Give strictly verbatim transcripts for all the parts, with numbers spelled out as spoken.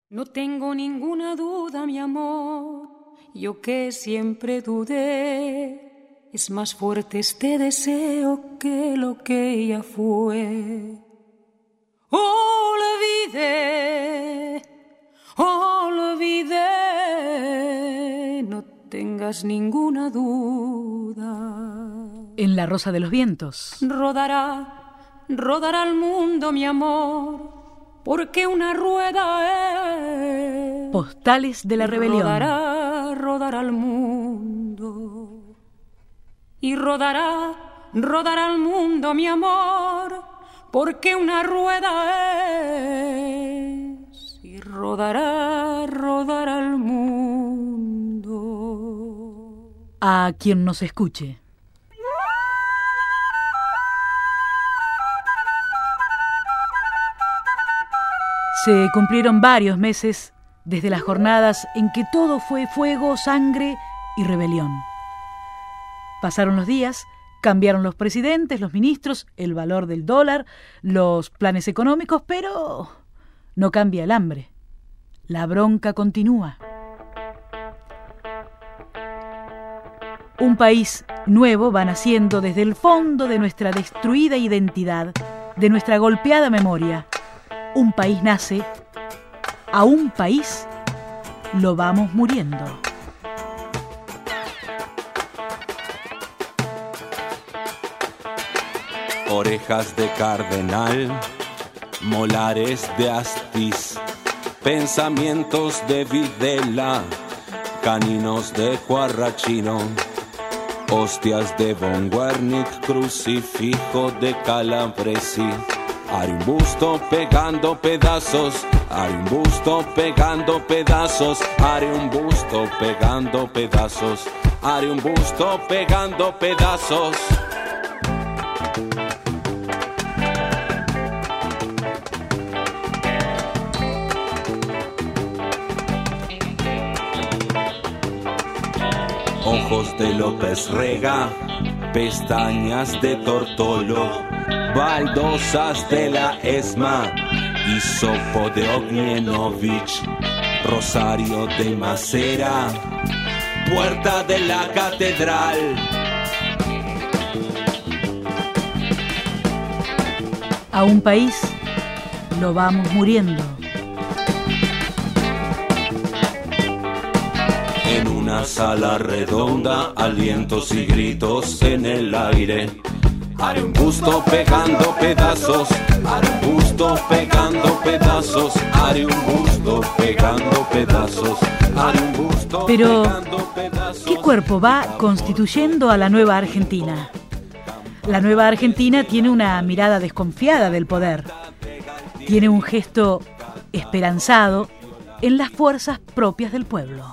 No tengo ninguna duda, mi amor, yo que siempre dudé, es más fuerte este deseo que lo que ella fue. Olvidé, olvidé, no tengas ninguna duda. En La Rosa de los Vientos. Rodará, rodará el mundo, mi amor, porque una rueda es. Postales de la Rebelión. Rodará, rodará el mundo. Y rodará, rodará el mundo, mi amor, porque una rueda es. Y rodará, rodará el mundo. A quien nos escuche. Se cumplieron varios meses desde las jornadas en que todo fue fuego, sangre y rebelión. Pasaron los días, cambiaron los presidentes, los ministros, el valor del dólar, los planes económicos, pero no cambia el hambre. La bronca continúa. Un país nuevo va naciendo desde el fondo de nuestra destruida identidad, de nuestra golpeada memoria. Un país nace, a un país lo vamos muriendo. Orejas de cardenal, molares de astiz, pensamientos de Videla, caninos de Cuarrachino, hostias de Von Wernick, crucifijo de Calabresi. Haré un busto pegando pedazos, haré un busto pegando pedazos, haré un busto pegando pedazos, haré un busto pegando pedazos. Ojos de López Rega, pestañas de Tortolo, baldosas de la ESMA, hisopo de Ognienovich, rosario de Macera, puerta de la catedral. A un país lo vamos muriendo. En una sala redonda, alientos y gritos en el aire. Haré un busto pegando pedazos, haré un busto pegando pedazos, haré un busto pegando pedazos, haré un busto Pero, pegando pedazos. ¿qué cuerpo va constituyendo a la nueva Argentina? La nueva Argentina tiene una mirada desconfiada del poder. Tiene un gesto esperanzado en las fuerzas propias del pueblo.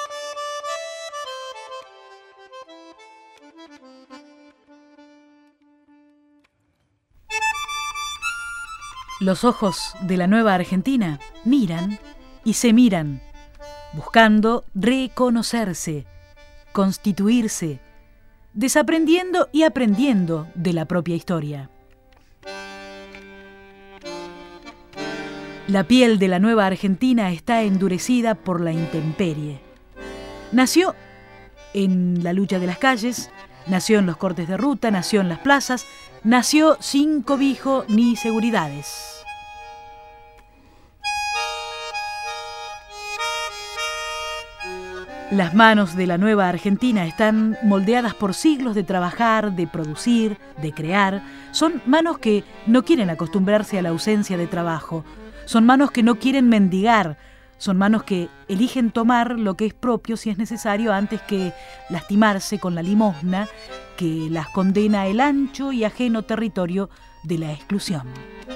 Los ojos de la nueva Argentina miran y se miran, buscando reconocerse, constituirse, desaprendiendo y aprendiendo de la propia historia. La piel de la nueva Argentina está endurecida por la intemperie. Nació en la lucha de las calles, nació en los cortes de ruta, nació en las plazas, nació sin cobijo ni seguridades. Las manos de la nueva Argentina están moldeadas por siglos de trabajar, de producir, de crear. Son manos que no quieren acostumbrarse a la ausencia de trabajo. Son manos que no quieren mendigar. Son manos que eligen tomar lo que es propio si es necesario antes que lastimarse con la limosna que las condena a el ancho y ajeno territorio de la exclusión.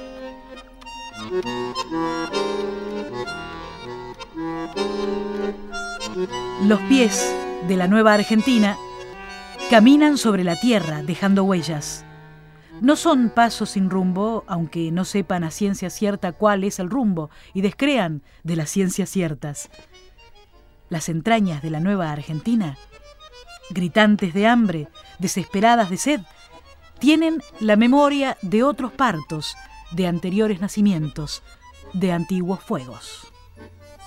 Los pies de la nueva Argentina caminan sobre la tierra dejando huellas. No son pasos sin rumbo, aunque no sepan a ciencia cierta cuál es el rumbo y descrean de las ciencias ciertas. Las entrañas de la nueva Argentina, gritantes de hambre, desesperadas de sed, tienen la memoria de otros partos, de anteriores nacimientos, de antiguos fuegos.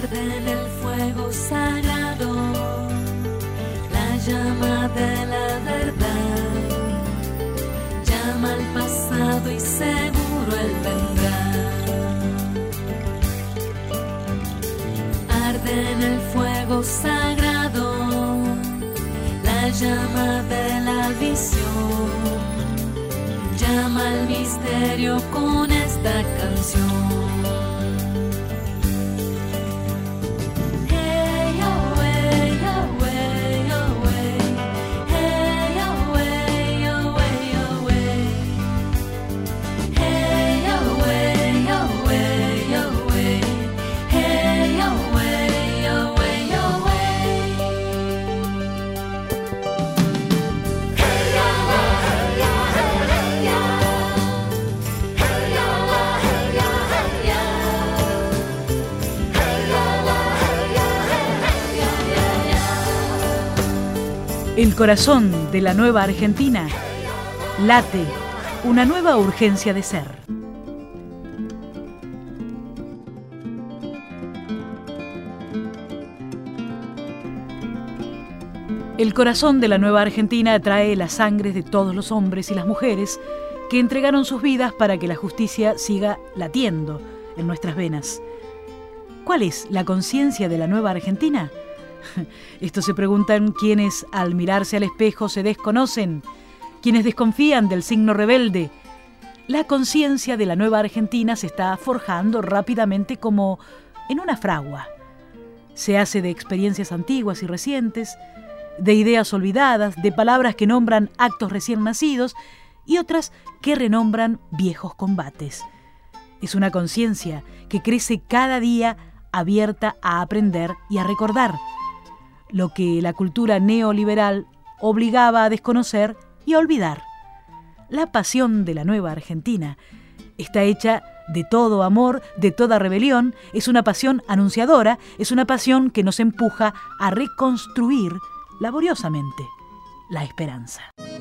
arde en el fuego sagrado la llama de la verdad, llama al pasado y seguro él vendrá. Arde en el fuego sagrado la llama de la visión, llama al misterio con esta canción. El corazón de la nueva Argentina late una nueva urgencia de ser. El corazón de la nueva Argentina atrae las sangres de todos los hombres y las mujeres que entregaron sus vidas para que la justicia siga latiendo en nuestras venas. ¿Cuál es la conciencia de la nueva Argentina? Esto se preguntan quienes al mirarse al espejo se desconocen, quienes desconfían del signo rebelde. La conciencia de la nueva Argentina se está forjando rápidamente como en una fragua. Se hace de experiencias antiguas y recientes, de ideas olvidadas, de palabras que nombran actos recién nacidos y otras que renombran viejos combates. Es una conciencia que crece cada día abierta a aprender y a recordar lo que la cultura neoliberal obligaba a desconocer y a olvidar. La pasión de la nueva Argentina está hecha de todo amor, de toda rebelión, es una pasión anunciadora, es una pasión que nos empuja a reconstruir laboriosamente la esperanza.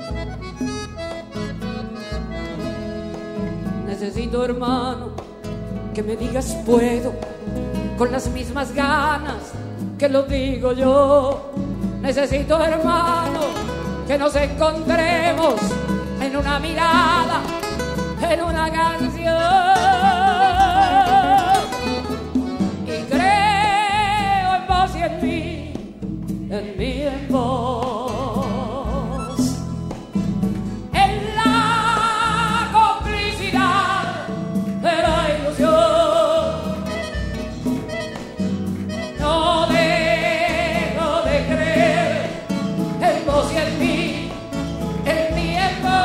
Necesito, hermano, que me digas puedo, con las mismas ganas que lo digo yo. Necesito, hermano, que nos encontremos en una mirada, en una canción. Y creo en vos y en mí, en mí en vos, en la complicidad de la ilusión. No dejo de creer en vos y en mí, en mí en vos.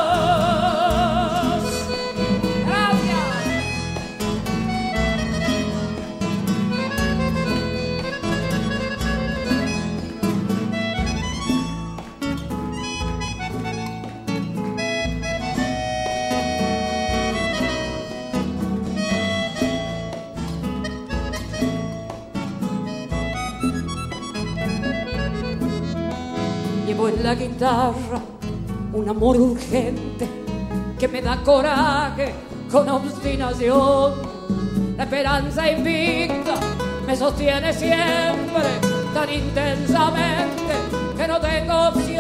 Llevo en la guitarra un amor urgente que me da coraje con obstinación. La esperanza invicta me sostiene siempre tan intensamente que no tengo opción.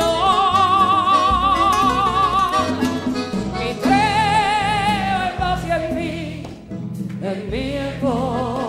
Y creo en vos y en mí, en mí en vos.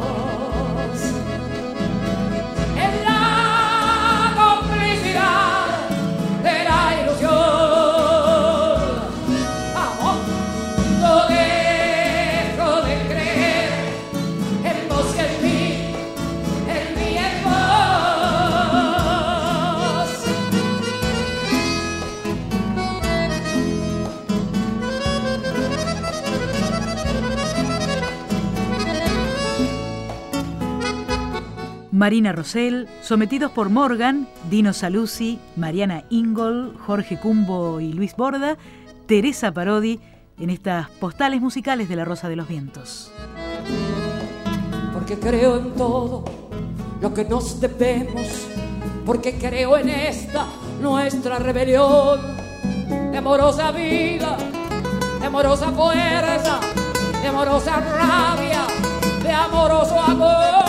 Marina Rosell, sometidos por Morgan, Dino Saluzzi, Mariana Ingol, Jorge Cumbo y Luis Borda, Teresa Parodi, en estas postales musicales de La Rosa de los Vientos. Porque creo en todo lo que nos debemos, porque creo en esta nuestra rebelión, de amorosa vida, de amorosa fuerza, de amorosa rabia, de amoroso amor.